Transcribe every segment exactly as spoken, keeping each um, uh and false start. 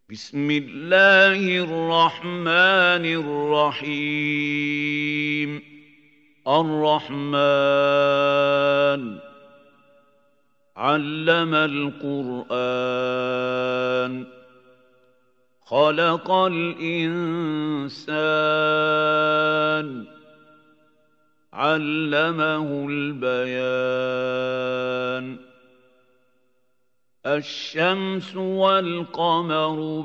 بسم الله الرحمن الرحيم الرحمن علم القرآن خلق الإنسان علمه البيان الشمس والقمر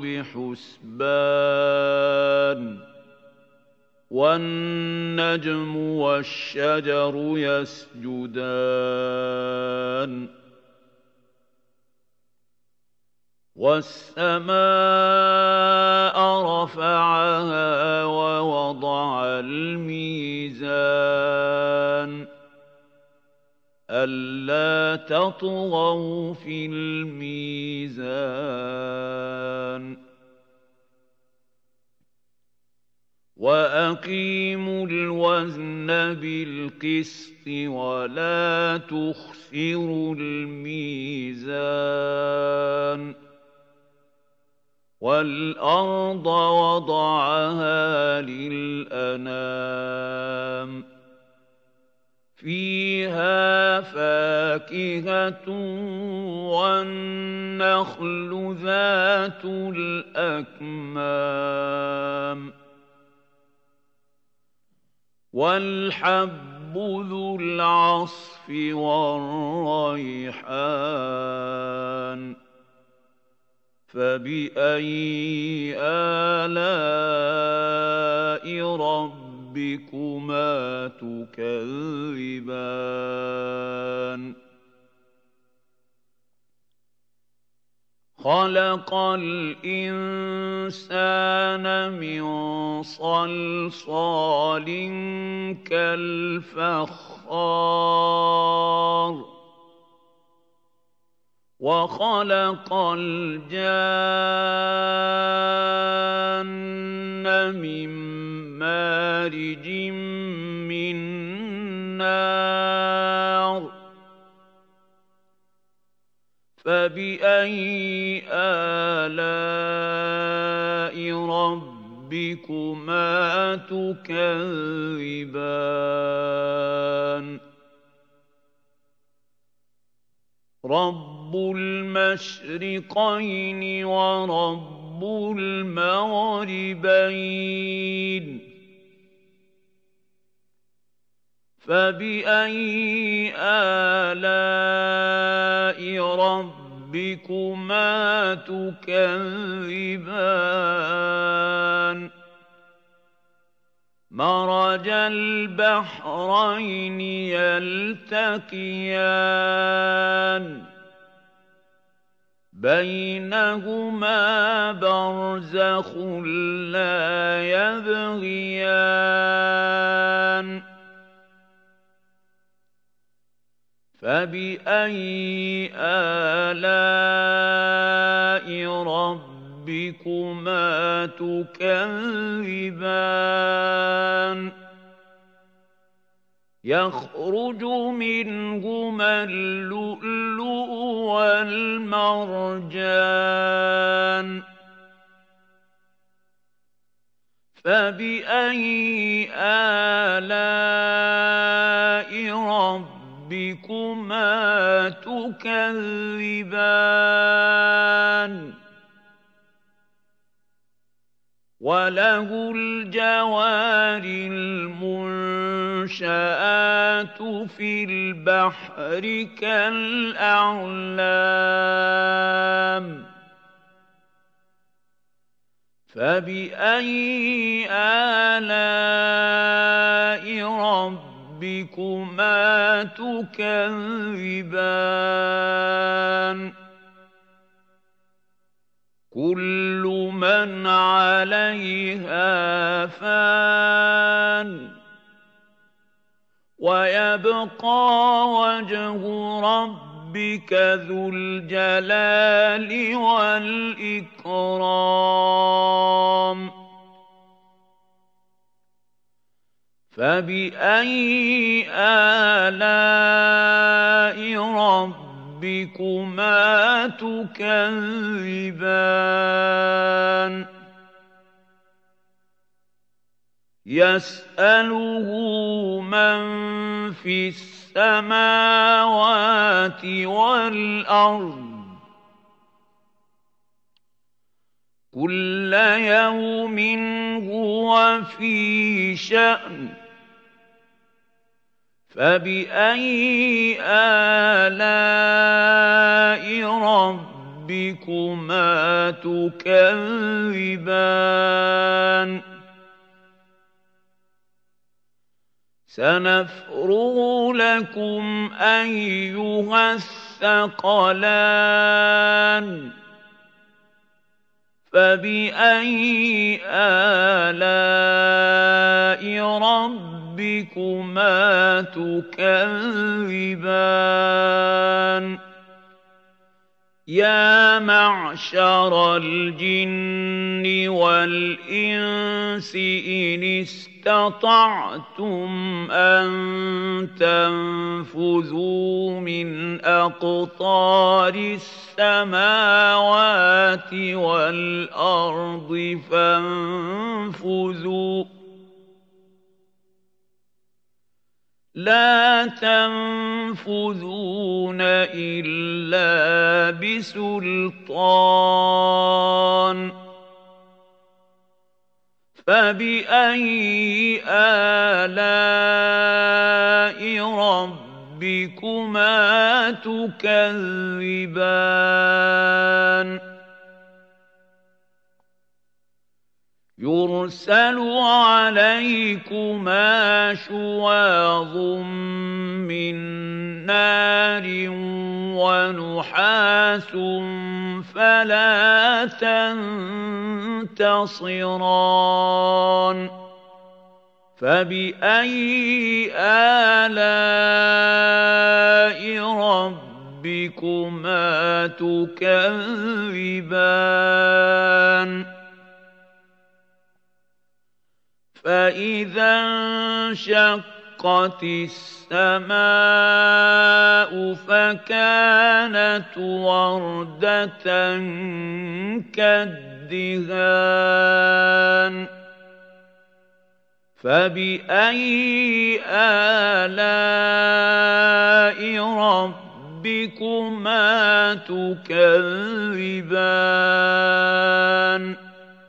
بحسبان والنجم والشجر يسجدان والسماء رفعها ووضع الميزان ألا تطغوا في الميزان وأقيموا الوزن بالقسط ولا تخسروا الميزان والأرض وضعها للأنام فيها فاكهة والنخل ذات الأكمام والحب ذو العصف والريحان فبأي آلاء ربكما تكذبان خلق الإنسان من صلصال كالفخار وخلق الجان من مارج من نار فبأي آلاء ربكما تكذبان رب المشرقين ورب المغربين فبأي آلاء ربكما تكذبان مرج البحرين يلتقيان بينهما برزخ لا يبغيان فبأي آلاء ربكما تكذبان يخرج منهما اللؤلؤ والمرجان فبأي آلاء ربكما تكذبان وله الجوار المنشآت في البحر كالأعلام فبأي آلاء ربكما تكذبان كل من عليها فان ويبقى وجه ربك ذو الجلال والإكرام فبأي آلاء ربكما تكذبان يَسْأَلُهُ مَن فِي السَّمَاوَاتِ وَالْأَرْضِ كُلَّ يَوْمٍ هُوَ فِي شَأْنٍ فَبِأَيِّ آلَاءِ رَبِّكُمَا تُكَذِّبَانِ سَنَفْرُغُ لَكُمْ أَيُّهَ الثَّقَلَانِ فَبِأَيِّ آلَاءِ رَبِّكُمَا تُكَذِّبَانِ يَا مَعْشَرَ الْجِنِّ وَالْإِنسِ إِنِ اسْتَطَعْتُمْ أَن تَنفُذُوا مِنْ أَقْطَارِ السَّمَاوَاتِ وَالْأَرْضِ فَانفُذُوا لَا تَنفُذُونَ إِلَّا بِسُلْطَانٍ فَبِأَيِّ آلَاءِ رَبِّكُمَا تُكَذِّبَانِ يُرْسَلُ عَلَيْكُمَا شُوَاظٌ مِّن نَّارٍ وَنُحَاسٌ فَلَا تَنتَصِرَانِ فَبِأَيِّ آلَاءِ رَبِّكُمَا تُكَذِّبَانِ فَإِذَا انشَقَّتِ السَّمَاءُ فَكَانَتْ وَرْدَةً كَالدِّهَانِ فَبِأَيِّ آلَاءِ رَبِّكُمَا تُكَذِّبَانِ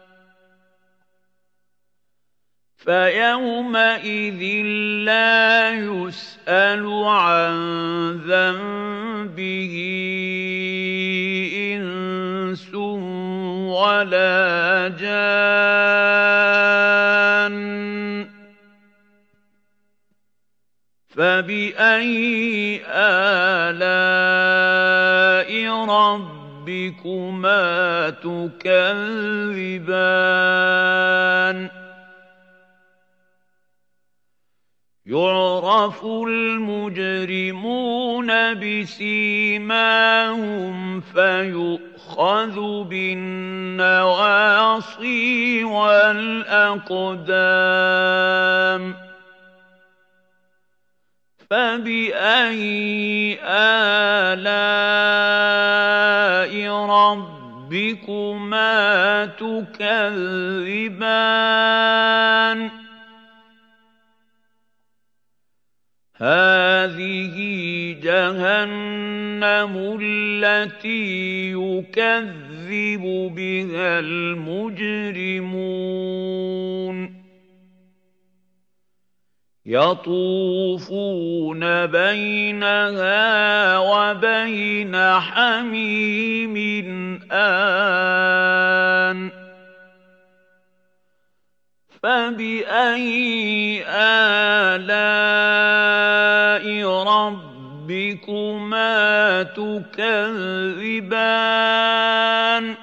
فَيَوْمَئِذٍ لَّا يُسْأَلُ عَن ذَنبِهِ إِنسٌ وَلَا جَانٌّ فَبِأَيِّ آلَاءِ رَبِّكُمَا تُكَذِّبَانِ يُعْرَفُ الْمُجْرِمُونَ بِسِيمَاهُمْ فَيُؤْخَذُ بِالنَّوَاصِي وَالْأَقْدَامِ فَبِأَيِّ آلَاءِ رَبِّكُمَا تُكَذِّبَانِ هَٰذِهِ جَهَنَّمُ الَّتِي يُكَذِّبُ بِهَا الْمُجْرِمُونَ يَطُوفُونَ بَيْنَهَا وَبَيْنَ حَمِيمٍ آنٍ فَبِأَيِّ آلَاءِ رَبِّكُمَا تُكَذِّبَانِ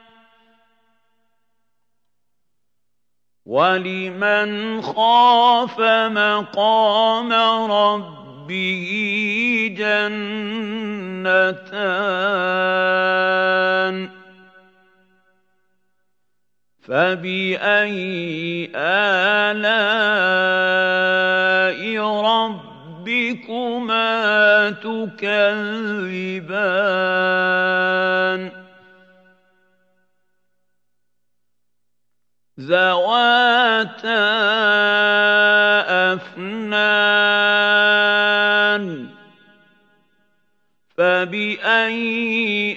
وَلِمَنْ خَافَ مَقَامَ رَبِّهِ جَنَّتَانِ فَبِأَيِّ آلَاءِ رَبِّكُمَا تُكَذِّبَانِ ذَوَاتَا أَفْنَانٍ فَبِأَيِّ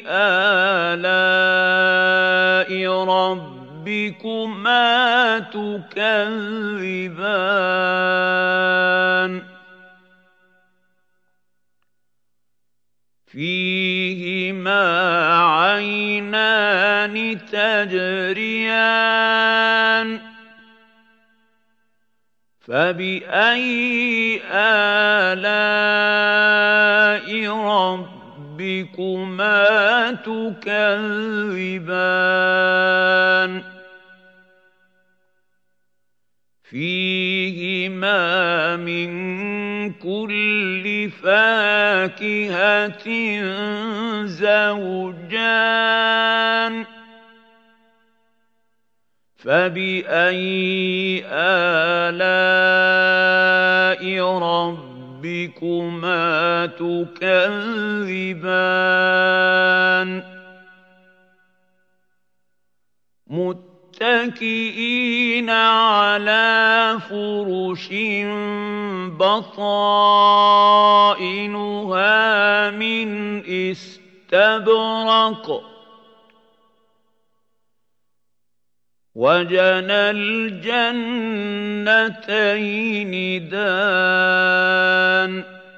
آلَاءِ رَبِّكُمَا تُكَذِّبَانِ فِيهِمَا عَيْنَانِ تَجْرِيَانِ فَبِأَيِّ آلَاءِ رَبِّكُمَا تُكَذِّبَانِ فِيهِمَا مِن كُلِّ فَاكِهَةٍ زَوْجَانِ فَبِأَيِّ آلَاءِ رَبِّكُمَا تُكَذِّبَانِ مُتَّكِئِينَ عَلَىٰ فُرُشٍ بَطَائِنُهَا مِنْ إِسْتَبْرَقٍ وَجَنَى الْجَنَّتَيْنِ دَانٍ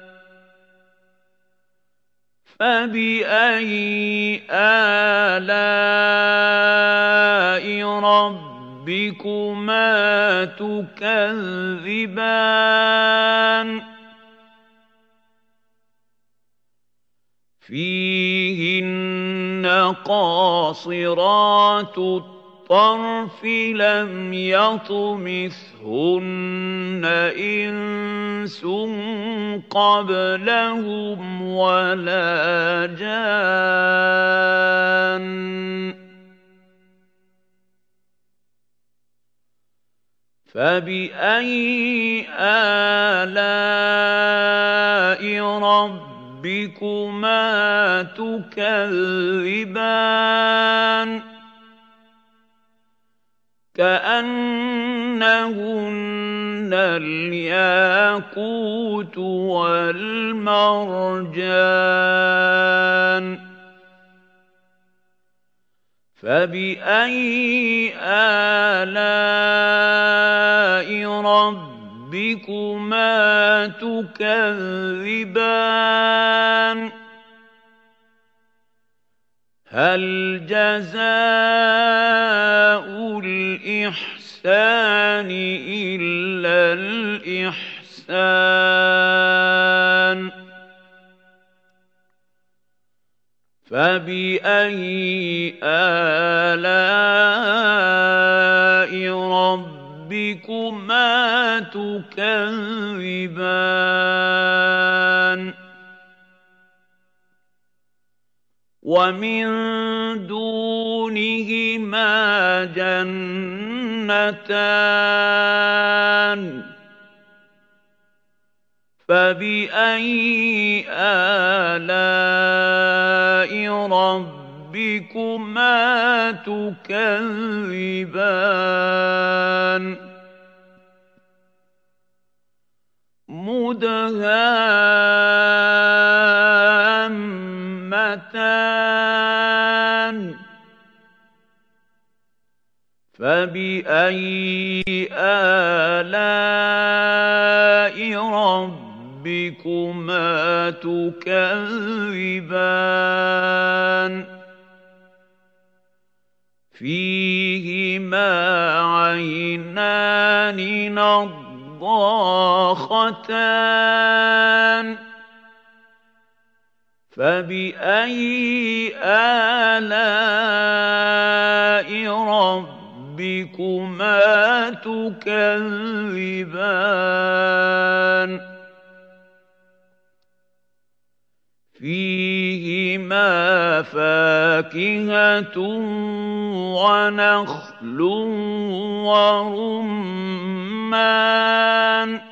فَبِأَيِّ آلَاءِ رَبِّكُمَا تُكَذِّبَانِ فِيهِنَّ قَاصِرَاتُ الطَّرْفِ لَمْ يَطْمِثْهُنَّ إِنسٌ قَبْلَهُمْ وَلَا جَانٌّ فَبِأَيِّ آلَاءِ رَبِّكُمَا تُكَذِّبَانِ كَأَنَّهُنَّ الْيَاقُوتُ وَالْمَرْجَانُ فَبِأَيِّ آلَاءِ رَبِّكُمَا تُكَذِّبَانِ هَلْ جَزَاءُ الْإِحْسَانِ إِلَّا الْإِحْسَانُ فَبِأَيِّ آلَاءِ رَبِّكُمَا تُكَذِّبَانِ وَمِن دُونِهِمَا جَنَّتَانِ فَبِأَيِّ آلَاءِ رَبِّكُمَا تُكَذِّبَانِ مُدْهَامَّتَانِ فَبِأَيِّ آلَاءِ رَبِّكُمَا تُكَذِّبَانِ فِيهِمَا عَيْنَانِ نَضَّاخَتَانِ فَبِأَيِّ آلَاءِ رَبِّكُمَا تُكَذِّبَانِ فِيهِمَا فَاكِهَةٌ وَنَخْلٌ وَرُمَّانٌ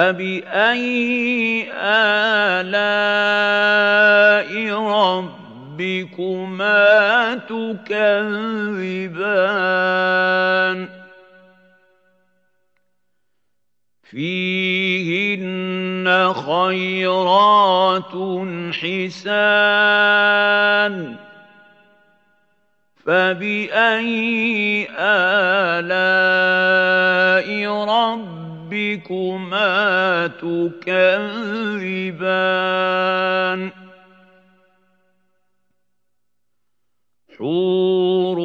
فَبِأَيِّ آلَاءِ رَبِّكُمَا رَبِّكُمَا تُكَذِّبَانِ فِيهِنَّ خَيْرَاتٌ حِسَانٌ فَبِأَيِّ آلَاءِ رَبِّكُمَا تُكَذِّبَانِ حُورٌ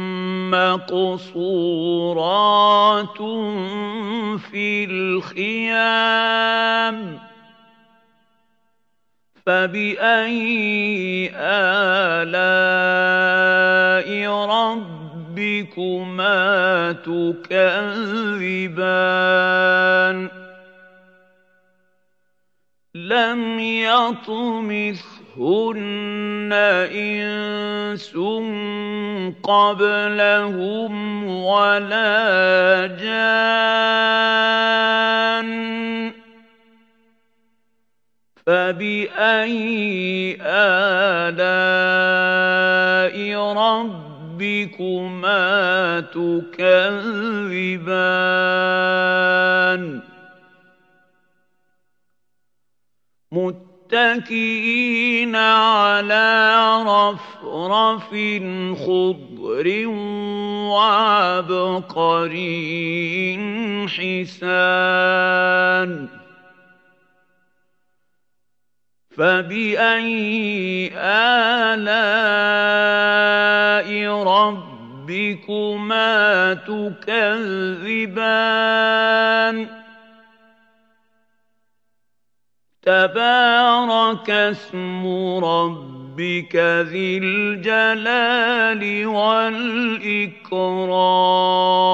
مَّقْصُورَاتٌ فِي الْخِيَامِ فَبِأَيِّ آلَاءِ رَبِّكُمَا تُكَذِّبَانِ لَمْ يَطْمِثْهُنَّ إِنسٌ قَبْلَهُمْ وَلَا جَانٌّ فَبِأَيِّ آلَاءِ رَبِّكُمَا تُكَذِّبَانِ مُتَّكِئِينَ عَلَىٰ رَفْرَفٍ خُضْرٍ وَعَبْقَرِيٍّ حِسَانٍ فَبِأَيِّ آلَاءِ رَبِّكُمَا تُكَذِّبَانِ تَبَارَكَ اسْمُ رَبِّكَ ذِي الْجَلَالِ وَالْإِكْرَامِ